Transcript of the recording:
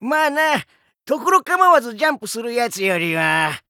まあな、ところ構わずジャンプするやつよりは。